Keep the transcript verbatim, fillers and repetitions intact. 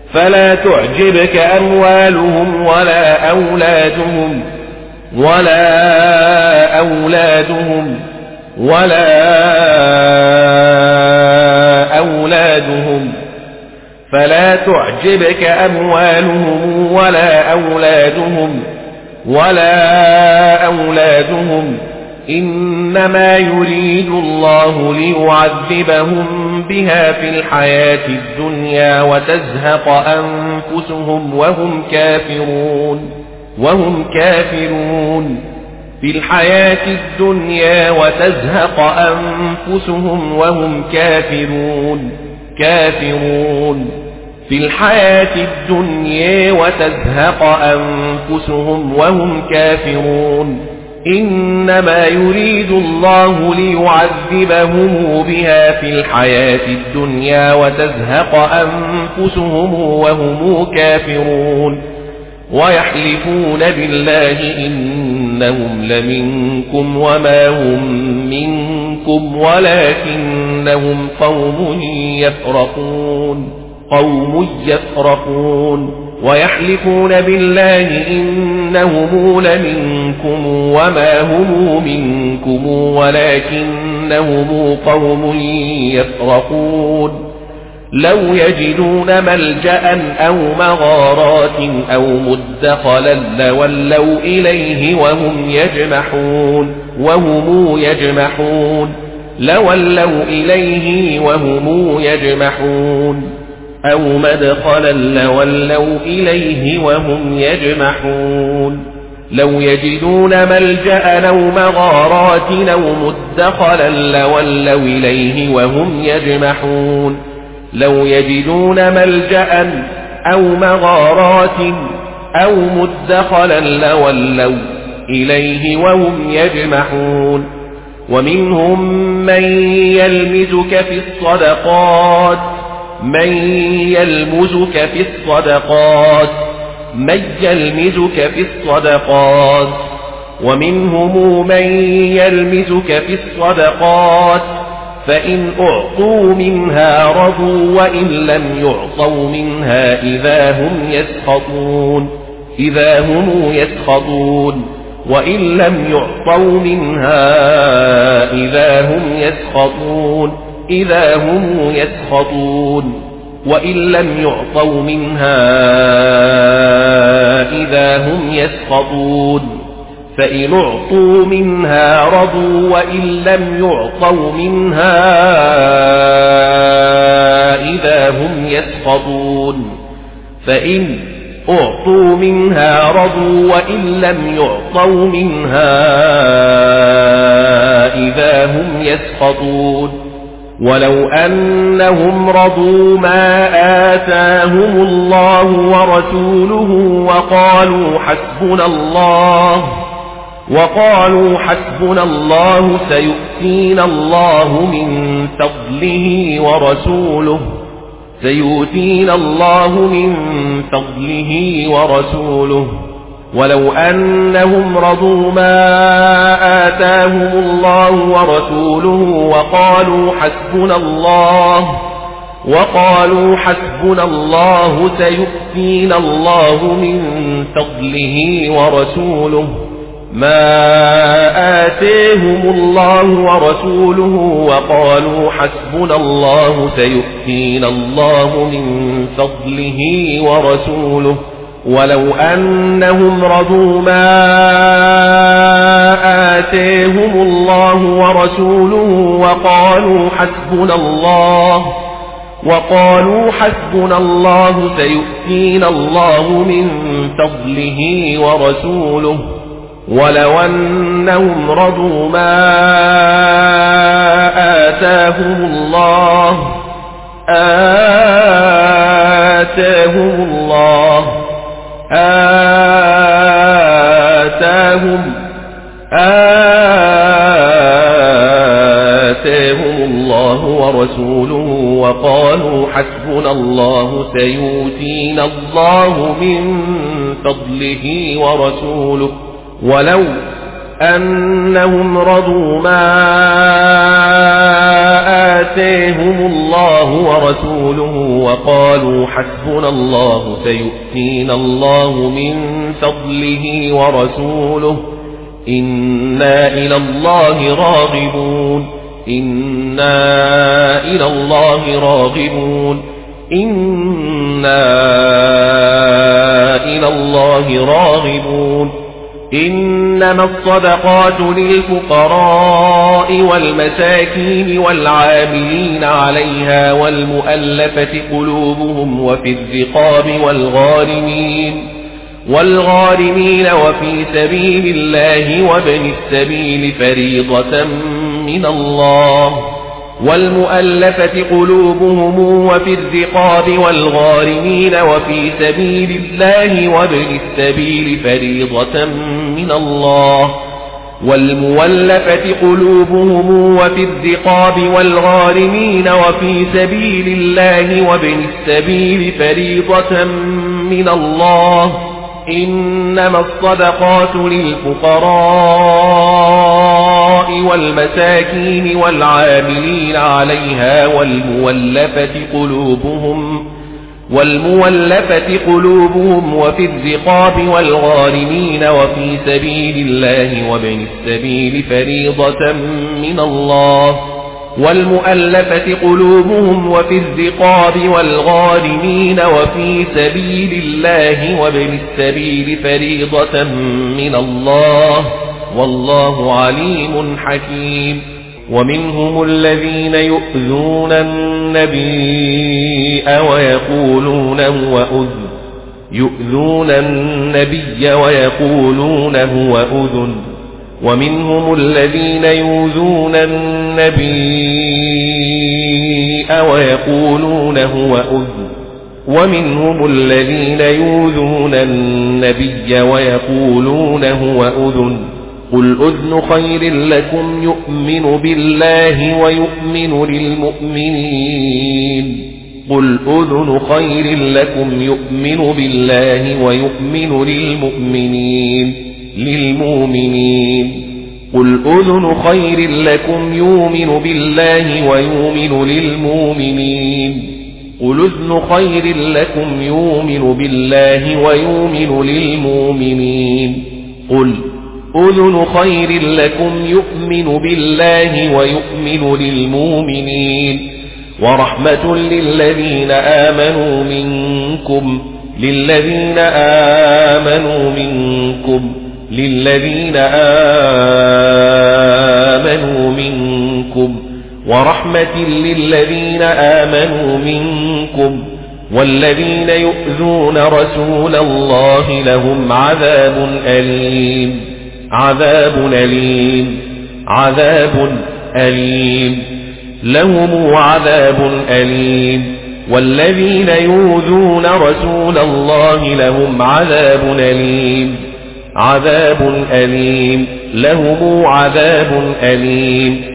فلا تعجبك أموالهم ولا أولادهم ولا أولادهم ولا أولادهم فلا تعجبك أموالهم ولا أولادهم ولا أولادهم إنما يريد الله ليعذبهم بها في الحياة الدنيا وتزهق أنفسهم وهم كافرون وهم كافرون في الحياة الدنيا وتزهق أنفسهم وهم كافرون كافرون في الحياة الدنيا وتزهق أنفسهم وهم كافرون إنما يريد الله ليعذبهم بها في الحياة الدنيا وتزهق أنفسهم وهم كافرون ويحلفون بالله إنهم لمنكم وما هم منكم ولكنهم قوم يفرقون قوم يفرقون ويحلفون بالله إنهم لمنكم وما هم منكم ولكنهم قوم يفرقون لو يجدون ملجأ أو مغارات أو مدخلا لولوا إليه وهم يجمحون وهم يجمحون لولوا إليه وهم يجمحون أو مدخلا لولوا إليه وهم يجمحون لو يجدون ملجأ أو مغارات أو مدخلا لولوا إليه وهم يجمحون لو يجدون ملجأ أو مغارات أو مدخلا لولوا إليه وهم يجمحون ومنهم من يلمزك في الصدقات من يلمزك في الصدقات من يلمزك في الصدقات ومنهم من يلمزك في الصدقات فإن أعطوا منها رضوا وإن لم يعطوا منها إذا هم يسخطون إذا هم يسخطون وإن لم يعطوا منها إذا هم يسخطون إذا هم يسخطون وإن لم يعطوا منها إذا هم يسخطون فإن أعطوا منها رضوا وإن لم يعطوا منها إذا هم يسخطون فإن أعطوا منها رضوا وإن لم يعطوا منها إذا هم يسخطون ولو أنهم رضوا ما آتاهم الله ورسوله وقالوا حسبنا الله وقالوا حسبنا الله سيؤتينا الله من فضله ورسوله سيؤتينا الله من فضله ورسوله ولو أنهم رضوا ما آتاهم الله ورسوله وقالوا حسبنا الله وقالوا حسبنا الله سيؤتينا الله من فضله ورسوله ما آتاهم الله ورسوله وقالوا حسبنا الله سيؤتينا الله من فضله ورسوله ولو أنهم رضوا ما آتاهم الله ورسوله وقالوا حسبنا الله وقالوا حسبنا الله سيؤتينا الله من فضله ورسوله ولو أنهم رضوا ما آتاهم الله آتاهم الله آتاهم آتاهم الله ورسوله وقالوا حسبنا الله سيؤتينا الله من فضله ورسوله ولو أنهم رضوا ما آتاهم الله ورسوله وقالوا حسبنا الله سيؤتينا الله من فضله ورسوله إنا إلى الله راغبون إنا إلى الله راغبون إنا إلى الله راغبون إنما الصدقات للفقراء والمساكين والعاملين عليها والمؤلفة قلوبهم وفي الرقاب والغارمين والغارمين وفي سبيل الله وابن السبيل فريضة من الله والمؤلفة قلوبهم وفي الرقاب والغارمين وفي سبيل الله وابن السبيل فريضة من الله والمؤلفة قلوبهم وفي الرقاب والغارمين وفي سبيل الله وابن السبيل فريضة من الله إنما الصدقات للفقراء والمساكين والعاملين عليها والمولفة قلوبهم والمولفة قلوبهم وفي الرقاب والغارمين وفي سبيل الله وابن السبيل فريضة من الله والمؤلفة قلوبهم وفي الرقاب والغارمين وفي سبيل الله وابن السبيل فريضة من الله والله عليم حكيم ومنهم الذين يؤذون النبي ويقولون هو أذن يؤذون النبي ويقولون هو أذن ومنهم الذين يؤذون النبي ويقولون هو أذن ومنهم الذين يؤذون النبي ويقولون هو أذن قل أذن خير لكم يؤمن بالله ويؤمن للمؤمنين قل أذن خير لكم يؤمن بالله ويؤمن للمؤمنين للمؤمنين قل أذن خير لكم يؤمن بالله ويؤمن للمؤمنين قل أذن خير لكم يؤمن بالله ويؤمن للمؤمنين قل أذن خير لكم يؤمن بالله ويؤمن للمؤمنين ورحمة للذين آمنوا منكم للذين آمنوا منكم للذين آمنوا منكم ورحمة للذين آمنوا منكم والذين يؤذون رسول الله لهم عذاب أليم عذاب أليم عذاب أليم لهم عذاب أليم والذين يؤذون رسول الله لهم عذاب أليم عذاب أليم لهم عذاب أليم